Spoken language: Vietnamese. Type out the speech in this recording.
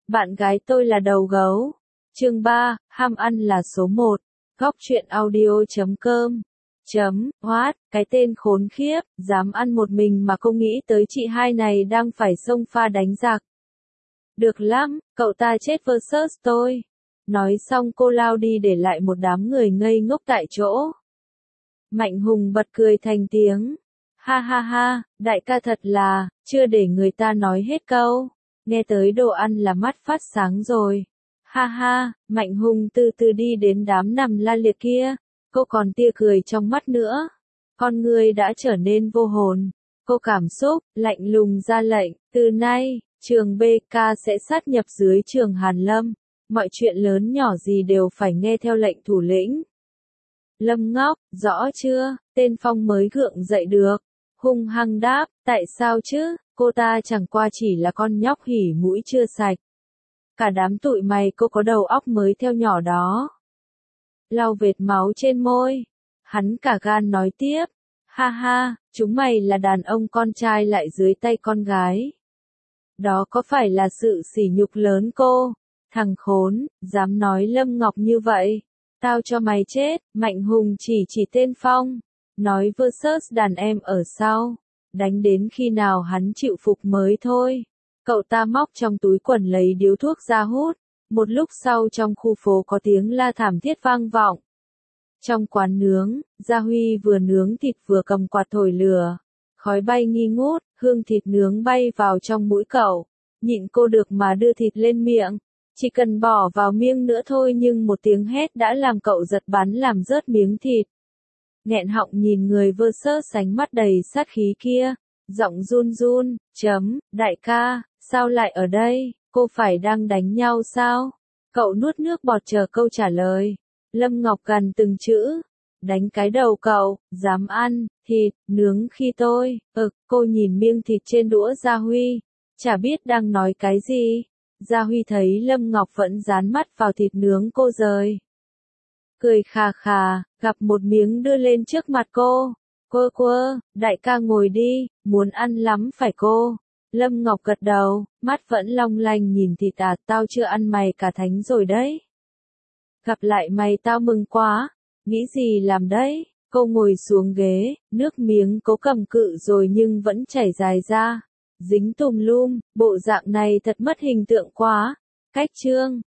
Bạn gái tôi là đầu gấu. Chương 3, ham ăn là số 1. Góc truyện audio.com. What, cái tên khốn khiếp, dám ăn một mình mà không nghĩ tới chị hai này đang phải xông pha đánh giặc. Được lắm, cậu ta chết versus tôi. Nói xong cô lao đi để lại một đám người ngây ngốc tại chỗ. Mạnh Hùng bật cười thành tiếng. Ha ha ha, đại ca thật là, chưa để người ta nói hết câu. Nghe tới đồ ăn là mắt phát sáng rồi. Ha ha, Mạnh Hùng từ từ đi đến đám nằm la liệt kia. Cô còn tia cười trong mắt nữa. Con người đã trở nên vô hồn. Cô cảm xúc, lạnh lùng ra lệnh. Từ nay, trường BK sẽ sát nhập dưới trường Hàn Lâm. Mọi chuyện lớn nhỏ gì đều phải nghe theo lệnh thủ lĩnh. Lâm ngóc, rõ chưa, tên Phong mới gượng dậy được. Hung hăng đáp, tại sao chứ, cô ta chẳng qua chỉ là con nhóc hỉ mũi chưa sạch. Cả đám tụi mày cô có đầu óc mới theo nhỏ đó. Lau vệt máu trên môi. Hắn cả gan nói tiếp. Ha ha, chúng mày là đàn ông con trai lại dưới tay con gái. Đó có phải là sự sỉ nhục lớn cô? Thằng khốn, dám nói Lâm Ngọc như vậy. Tao cho mày chết, Mạnh Hùng chỉ tên Phong. Nói versus đàn em ở sau. Đánh đến khi nào hắn chịu phục mới thôi. Cậu ta móc trong túi quần lấy điếu thuốc ra hút. Một lúc sau trong khu phố có tiếng la thảm thiết vang vọng. Trong quán nướng, Gia Huy vừa nướng thịt vừa cầm quạt thổi lửa. Khói bay nghi ngút, hương thịt nướng bay vào trong mũi cậu. Nhịn cô được mà đưa thịt lên miệng. Chỉ cần bỏ vào miệng nữa thôi nhưng một tiếng hét đã làm cậu giật bắn làm rớt miếng thịt. Nghẹn họng nhìn người versus sánh mắt đầy sát khí kia. Giọng run run, đại ca, sao lại ở đây, cô phải đang đánh nhau sao? Cậu nuốt nước bọt chờ câu trả lời. Lâm Ngọc gằn từng chữ. Đánh cái đầu cậu, dám ăn, thịt, nướng khi tôi, cô nhìn miếng thịt trên đũa Gia Huy. Chả biết đang nói cái gì. Gia Huy thấy Lâm Ngọc vẫn dán mắt vào thịt nướng cô rời. Cười khà khà, gặp một miếng đưa lên trước mặt cô. Cô, đại ca ngồi đi, muốn ăn lắm phải cô. Lâm Ngọc gật đầu, mắt vẫn long lanh nhìn thịt tao chưa ăn mày cả thánh rồi đấy. Gặp lại mày tao mừng quá, nghĩ gì làm đấy, cô ngồi xuống ghế, nước miếng cố cầm cự rồi nhưng vẫn chảy dài ra. Dính tùm lum, bộ dạng này thật mất hình tượng quá. Cách chương.